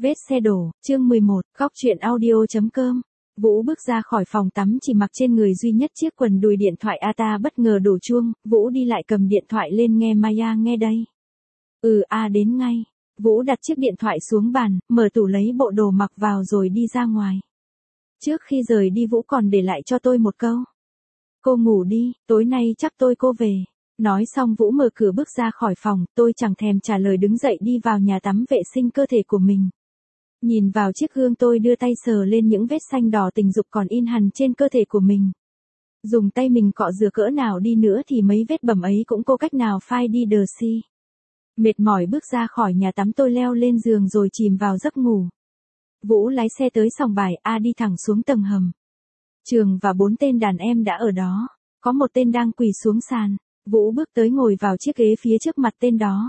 Vết xe đổ, chương 11, góc truyện audio.com. Vũ bước ra khỏi phòng tắm chỉ mặc trên người duy nhất chiếc quần đùi, điện thoại Ata bất ngờ đổ chuông, Vũ đi lại cầm điện thoại lên nghe Maya nghe đây. Đến ngay. Vũ đặt chiếc điện thoại xuống bàn, mở tủ lấy bộ đồ mặc vào rồi đi ra ngoài. Trước khi rời đi Vũ còn để lại cho tôi một câu. Cô ngủ đi, tối nay chắc tôi cô về. Nói xong Vũ mở cửa bước ra khỏi phòng, tôi chẳng thèm trả lời đứng dậy đi vào nhà tắm vệ sinh cơ thể của mình. Nhìn vào chiếc gương tôi đưa tay sờ lên những vết xanh đỏ tình dục còn in hằn trên cơ thể của mình. Dùng tay mình cọ rửa cỡ nào đi nữa thì mấy vết bầm ấy cũng có cách nào phai đi đờ si. Mệt mỏi bước ra khỏi nhà tắm tôi leo lên giường rồi chìm vào giấc ngủ. Vũ lái xe tới sòng bài đi thẳng xuống tầng hầm. Trường và 4 tên đàn em đã ở đó. Có một tên đang quỳ xuống sàn. Vũ bước tới ngồi vào chiếc ghế phía trước mặt tên đó.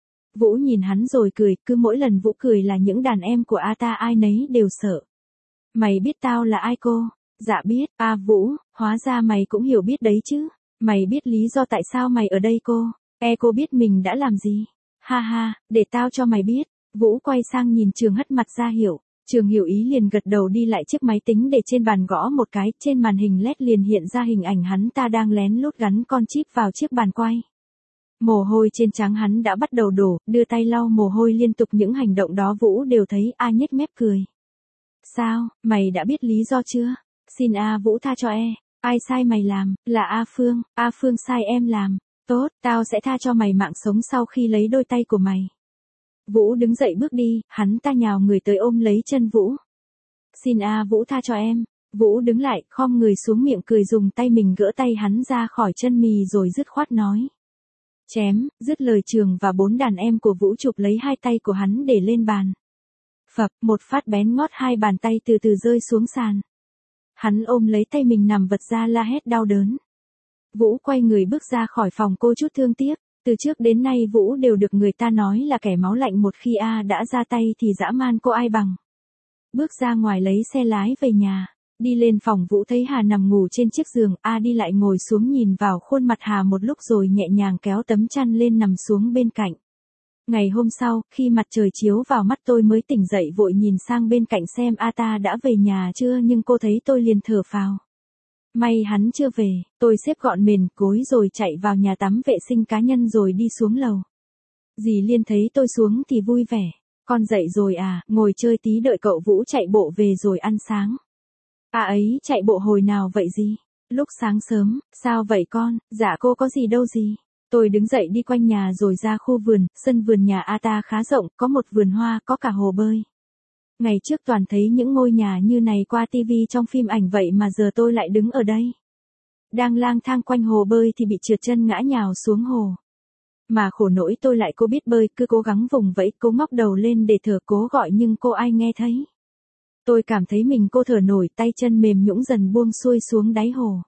Vũ nhìn hắn rồi cười, cứ mỗi lần Vũ cười là những đàn em của Ata ai nấy đều sợ. Mày biết tao là ai cô? Dạ biết. Vũ, hóa ra mày cũng hiểu biết đấy chứ. Mày biết lý do tại sao mày ở đây cô? Cô biết mình đã làm gì? Ha ha, để tao cho mày biết. Vũ quay sang nhìn Trường hất mặt ra hiệu. Trường hiểu ý liền gật đầu đi lại chiếc máy tính để trên bàn gõ một cái, trên màn hình LED liền hiện ra hình ảnh hắn ta đang lén lút gắn con chip vào chiếc bàn quay. Mồ hôi trên trán hắn đã bắt đầu đổ, đưa tay lau mồ hôi liên tục, những hành động đó Vũ đều thấy. Nhếch mép cười. Sao, mày đã biết lý do chưa? Xin Vũ tha cho ai sai mày làm, là Phương, Phương sai em làm. Tốt, tao sẽ tha cho mày mạng sống sau khi lấy đôi tay của mày. Vũ đứng dậy bước đi, hắn ta nhào người tới ôm lấy chân Vũ. Xin Vũ tha cho em. Vũ đứng lại, khom người xuống miệng cười, dùng tay mình gỡ tay hắn ra khỏi chân mì rồi dứt khoát nói. Chém, dứt lời Trường và 4 đàn em của Vũ chụp lấy hai tay của hắn để lên bàn. Phập, một phát bén ngót, hai bàn tay từ từ rơi xuống sàn. Hắn ôm lấy tay mình nằm vật ra la hét đau đớn. Vũ quay người bước ra khỏi phòng cô chút thương tiếc. Từ trước đến nay Vũ đều được người ta nói là kẻ máu lạnh, một khi đã ra tay thì dã man cô ai bằng. Bước ra ngoài lấy xe lái về nhà. Đi lên phòng Vũ thấy Hà nằm ngủ trên chiếc giường. Đi lại ngồi xuống nhìn vào khuôn mặt Hà một lúc rồi nhẹ nhàng kéo tấm chăn lên nằm xuống bên cạnh. Ngày hôm sau, khi mặt trời chiếu vào mắt tôi mới tỉnh dậy, vội nhìn sang bên cạnh xem Ata đã về nhà chưa, nhưng cô thấy tôi liền thở phào. May hắn chưa về. Tôi xếp gọn mền gối rồi chạy vào nhà tắm vệ sinh cá nhân rồi đi xuống lầu. Dì Liên thấy tôi xuống thì vui vẻ. Con dậy rồi ngồi chơi tí đợi cậu Vũ chạy bộ về rồi ăn sáng. Ấy chạy bộ hồi nào vậy dì? Lúc sáng sớm. Sao vậy con? Dạ cô có gì đâu dì. Tôi đứng dậy đi quanh nhà rồi ra khu vườn. Sân vườn nhà Ata khá rộng, có một vườn hoa, có cả hồ bơi. Ngày trước toàn thấy những ngôi nhà như này qua tivi trong phim ảnh, vậy mà giờ tôi lại đứng ở đây. Đang lang thang quanh hồ bơi thì bị trượt chân ngã nhào xuống hồ. Mà khổ nỗi tôi lại cô biết bơi, cứ cố gắng vùng vẫy, cố ngóc đầu lên để thở, cố gọi nhưng cô ai nghe thấy. Tôi cảm thấy mình cô thở nổi, tay chân mềm nhũn dần buông xuôi xuống đáy hồ.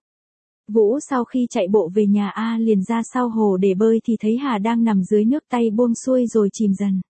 Vũ sau khi chạy bộ về nhà liền ra sau hồ để bơi thì thấy Hà đang nằm dưới nước, tay buông xuôi rồi chìm dần.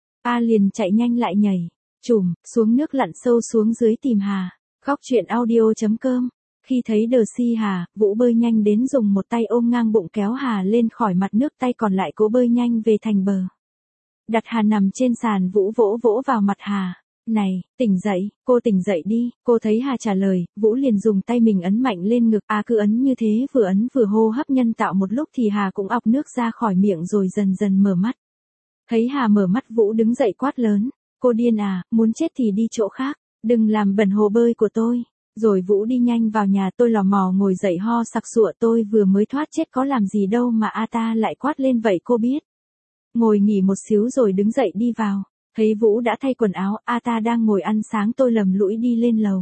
Liền chạy nhanh lại nhảy chùm xuống nước, lặn sâu xuống dưới tìm Hà. Góc truyện audio.com. Khi thấy đờ si Hà, Vũ bơi nhanh đến dùng một tay ôm ngang bụng kéo Hà lên khỏi mặt nước, tay còn lại cố bơi nhanh về thành bờ. Đặt Hà nằm trên sàn, Vũ vỗ vỗ vào mặt Hà. Này, tỉnh dậy, cô tỉnh dậy đi. Cô thấy Hà trả lời, Vũ liền dùng tay mình ấn mạnh lên ngực. Cứ ấn như thế, vừa ấn vừa hô hấp nhân tạo một lúc thì Hà cũng ọc nước ra khỏi miệng rồi dần dần mở mắt. Thấy Hà mở mắt, Vũ đứng dậy quát lớn. Cô điên muốn chết thì đi chỗ khác, đừng làm bẩn hồ bơi của tôi. Rồi Vũ đi nhanh vào nhà. Tôi lò mò ngồi dậy ho sặc sụa, tôi vừa mới thoát chết có làm gì đâu mà Ata lại quát lên vậy cô biết. Ngồi nghỉ một xíu rồi đứng dậy đi vào. Thấy Vũ đã thay quần áo, Ata đang ngồi ăn sáng, tôi lầm lũi đi lên lầu.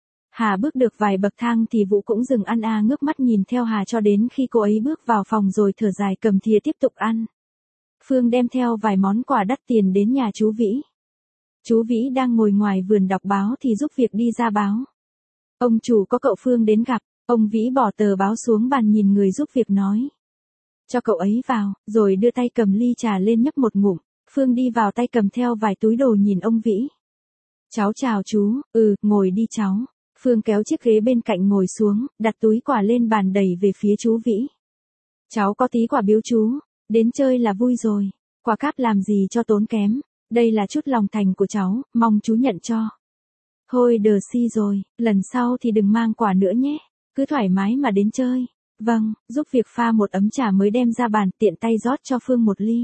Hà bước được vài bậc thang thì Vũ cũng dừng ăn, ngước mắt nhìn theo Hà cho đến khi cô ấy bước vào phòng rồi thở dài cầm thìa tiếp tục ăn. Phương đem theo vài món quà đắt tiền đến nhà chú Vĩ. Chú Vĩ đang ngồi ngoài vườn đọc báo thì giúp việc đi ra báo. Ông chủ có cậu Phương đến gặp. Ông Vĩ bỏ tờ báo xuống bàn nhìn người giúp việc nói. Cho cậu ấy vào, rồi đưa tay cầm ly trà lên nhấp một ngụm. Phương đi vào tay cầm theo vài túi đồ nhìn ông Vĩ. Cháu chào chú. Ngồi đi cháu. Phương kéo chiếc ghế bên cạnh ngồi xuống, đặt túi quà lên bàn đẩy về phía chú Vĩ. Cháu có tí quà biếu chú. Đến chơi là vui rồi. Quà cáp làm gì cho tốn kém. Đây là chút lòng thành của cháu, mong chú nhận cho. Thôi đờ si rồi, lần sau thì đừng mang quà nữa nhé. Cứ thoải mái mà đến chơi. Vâng, giúp việc pha một ấm trà mới đem ra bàn, tiện tay rót cho Phương một ly.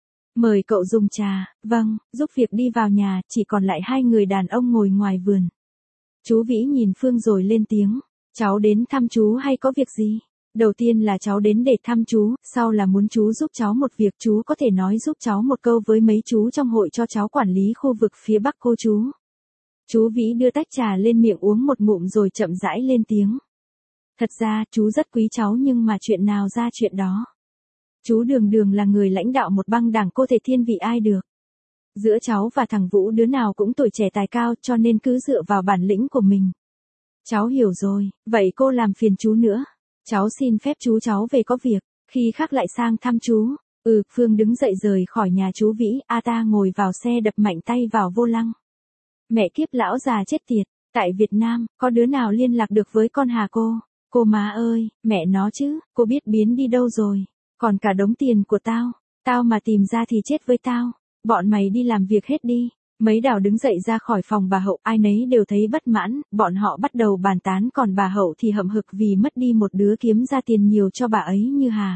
Mời cậu dùng trà. Vâng, giúp việc đi vào nhà, chỉ còn lại hai người đàn ông ngồi ngoài vườn. Chú Vĩ nhìn Phương rồi lên tiếng. Cháu đến thăm chú hay có việc gì? Đầu tiên là cháu đến để thăm chú, sau là muốn chú giúp cháu một việc. Chú có thể nói giúp cháu một câu với mấy chú trong hội cho cháu quản lý khu vực phía Bắc cô chú. Chú Vĩ đưa tách trà lên miệng uống một ngụm rồi chậm rãi lên tiếng. Thật ra, chú rất quý cháu nhưng mà chuyện nào ra chuyện đó. Chú đường đường là người lãnh đạo một băng đảng, cô thể thiên vị ai được. Giữa cháu và thằng Vũ đứa nào cũng tuổi trẻ tài cao, cho nên cứ dựa vào bản lĩnh của mình. Cháu hiểu rồi, vậy cô làm phiền chú nữa. Cháu xin phép chú cháu về có việc, khi khác lại sang thăm chú. Phương đứng dậy rời khỏi nhà chú Vĩ, ta ngồi vào xe đập mạnh tay vào vô lăng. Mẹ kiếp lão già chết tiệt, tại Việt Nam, có đứa nào liên lạc được với con Hà cô? Cô má ơi, mẹ nó chứ, cô biết biến đi đâu rồi. Còn cả đống tiền của tao mà tìm ra thì chết với tao. Bọn mày đi làm việc hết đi. Mấy đảo đứng dậy ra khỏi phòng bà Hậu, ai nấy đều thấy bất mãn, bọn họ bắt đầu bàn tán, còn bà Hậu thì hậm hực vì mất đi một đứa kiếm ra tiền nhiều cho bà ấy như Hà.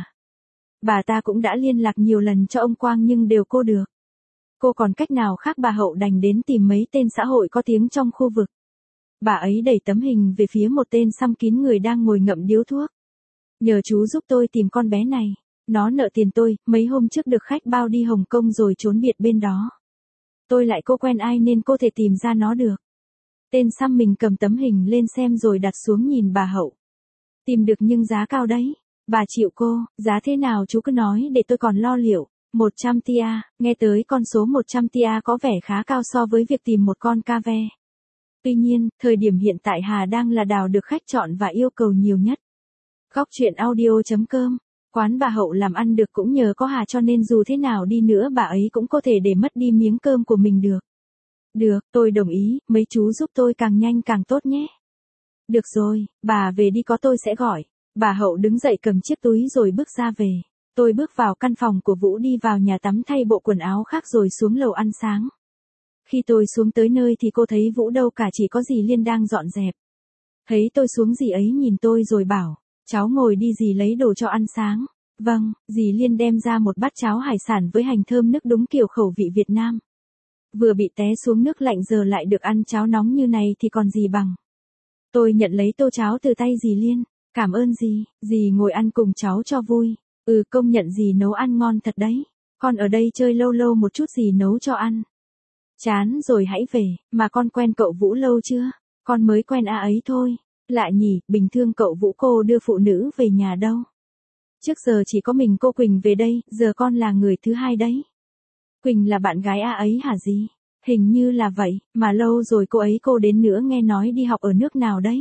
Bà ta cũng đã liên lạc nhiều lần cho ông Quang nhưng đều cô được. Cô còn cách nào khác, bà Hậu đành đến tìm mấy tên xã hội có tiếng trong khu vực. Bà ấy đẩy tấm hình về phía một tên xăm kín người đang ngồi ngậm điếu thuốc. Nhờ chú giúp tôi tìm con bé này. Nó nợ tiền tôi, mấy hôm trước được khách bao đi Hồng Kông rồi trốn biệt bên đó. Tôi lại cô quen ai nên cô thể tìm ra nó được. Tên xăm mình cầm tấm hình lên xem rồi đặt xuống nhìn bà Hậu. Tìm được nhưng giá cao đấy. Bà chịu cô, giá thế nào chú cứ nói để tôi còn lo liệu. 100 tia, nghe tới con số 100 tia có vẻ khá cao so với việc tìm một con ca ve. Tuy nhiên, thời điểm hiện tại Hà đang là đào được khách chọn và yêu cầu nhiều nhất. Góc truyện audio.com. Quán bà Hậu làm ăn được cũng nhờ có Hà, cho nên dù thế nào đi nữa bà ấy cũng có thể để mất đi miếng cơm của mình được. Được, tôi đồng ý, mấy chú giúp tôi càng nhanh càng tốt nhé. Được rồi, bà về đi có tôi sẽ gọi. Bà Hậu đứng dậy cầm chiếc túi rồi bước ra về. Tôi bước vào căn phòng của Vũ, đi vào nhà tắm thay bộ quần áo khác rồi xuống lầu ăn sáng. Khi tôi xuống tới nơi thì cô thấy Vũ đâu cả, chỉ có dì Liên đang dọn dẹp. Thấy tôi xuống dì ấy nhìn tôi rồi bảo, cháu ngồi đi, dì lấy đồ cho ăn sáng. Vâng, dì Liên đem ra một bát cháo hải sản với hành thơm nước đúng kiểu khẩu vị Việt Nam. Vừa bị té xuống nước lạnh giờ lại được ăn cháo nóng như này thì còn gì bằng. Tôi nhận lấy tô cháo từ tay dì Liên. Cảm ơn dì ngồi ăn cùng cháu cho vui. Công nhận dì nấu ăn ngon thật đấy. Con ở đây chơi lâu lâu một chút dì nấu cho ăn. Chán rồi hãy về, mà con quen cậu Vũ lâu chưa? Con mới quen ấy thôi. Lạ nhỉ, bình thường cậu Vũ cô đưa phụ nữ về nhà đâu. Trước giờ chỉ có mình cô Quỳnh về đây, giờ con là người thứ hai đấy. Quỳnh là bạn gái ấy hả dì? Hình như là vậy, mà lâu rồi cô đến nữa, nghe nói đi học ở nước nào đấy.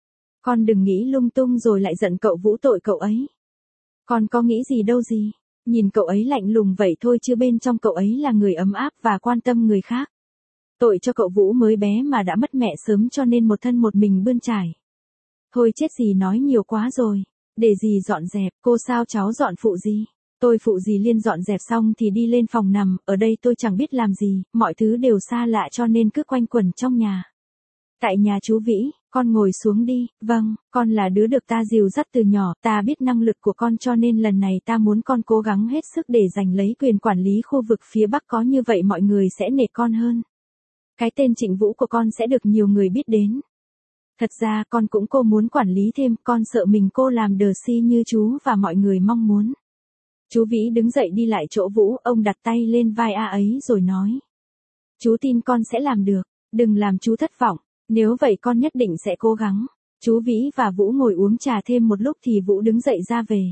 Con đừng nghĩ lung tung rồi lại giận cậu Vũ, tội cậu ấy. Con có nghĩ gì đâu dì. Nhìn cậu ấy lạnh lùng vậy thôi chứ bên trong cậu ấy là người ấm áp và quan tâm người khác. Tội cho cậu Vũ mới bé mà đã mất mẹ sớm cho nên một thân một mình bươn trải. Thôi chết, dì nói nhiều quá rồi. Để dì dọn dẹp, cô sao cháu dọn phụ dì? Tôi phụ dì Liên dọn dẹp xong thì đi lên phòng nằm, ở đây tôi chẳng biết làm gì, mọi thứ đều xa lạ cho nên cứ quanh quẩn trong nhà. Tại nhà chú Vĩ, con ngồi xuống đi. Vâng, con là đứa được ta dìu dắt từ nhỏ, ta biết năng lực của con cho nên lần này ta muốn con cố gắng hết sức để giành lấy quyền quản lý khu vực phía Bắc, có như vậy mọi người sẽ nể con hơn. Cái tên Trịnh Vũ của con sẽ được nhiều người biết đến. Thật ra con cũng muốn quản lý thêm, con sợ mình làm đờ si như chú và mọi người mong muốn. Chú Vĩ đứng dậy đi lại chỗ Vũ, ông đặt tay lên vai ấy rồi nói. Chú tin con sẽ làm được, đừng làm chú thất vọng, nếu vậy con nhất định sẽ cố gắng. Chú Vĩ và Vũ ngồi uống trà thêm một lúc thì Vũ đứng dậy ra về.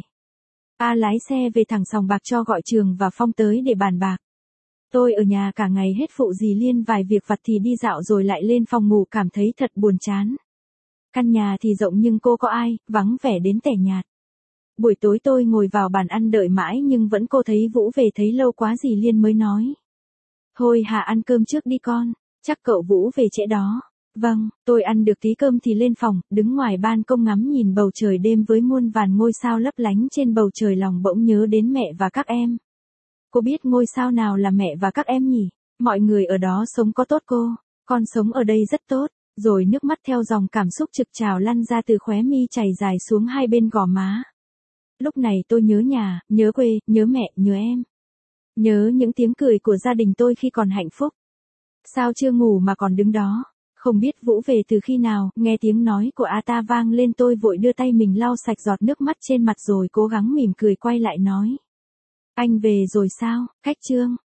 Lái xe về thẳng sòng bạc cho gọi Trường và Phong tới để bàn bạc. Tôi ở nhà cả ngày hết phụ dì Liên vài việc vặt thì đi dạo rồi lại lên phòng ngủ, cảm thấy thật buồn chán. Căn nhà thì rộng nhưng cô có ai, vắng vẻ đến tẻ nhạt. Buổi tối tôi ngồi vào bàn ăn đợi mãi nhưng vẫn cô thấy Vũ về, thấy lâu quá dì Liên mới nói. Thôi Hà ăn cơm trước đi con, chắc cậu Vũ về trễ đó. Vâng, tôi ăn được tí cơm thì lên phòng, đứng ngoài ban công ngắm nhìn bầu trời đêm với muôn vàn ngôi sao lấp lánh trên bầu trời, lòng bỗng nhớ đến mẹ và các em. Cô biết ngôi sao nào là mẹ và các em nhỉ? Mọi người ở đó sống có tốt cô, con sống ở đây rất tốt, rồi nước mắt theo dòng cảm xúc trực trào lăn ra từ khóe mi chảy dài xuống hai bên gò má. Lúc này tôi nhớ nhà, nhớ quê, nhớ mẹ, nhớ em. Nhớ những tiếng cười của gia đình tôi khi còn hạnh phúc. Sao chưa ngủ mà còn đứng đó? Không biết Vũ về từ khi nào, nghe tiếng nói của Ata vang lên tôi vội đưa tay mình lau sạch giọt nước mắt trên mặt rồi cố gắng mỉm cười quay lại nói. Anh về rồi sao, Cách Trương?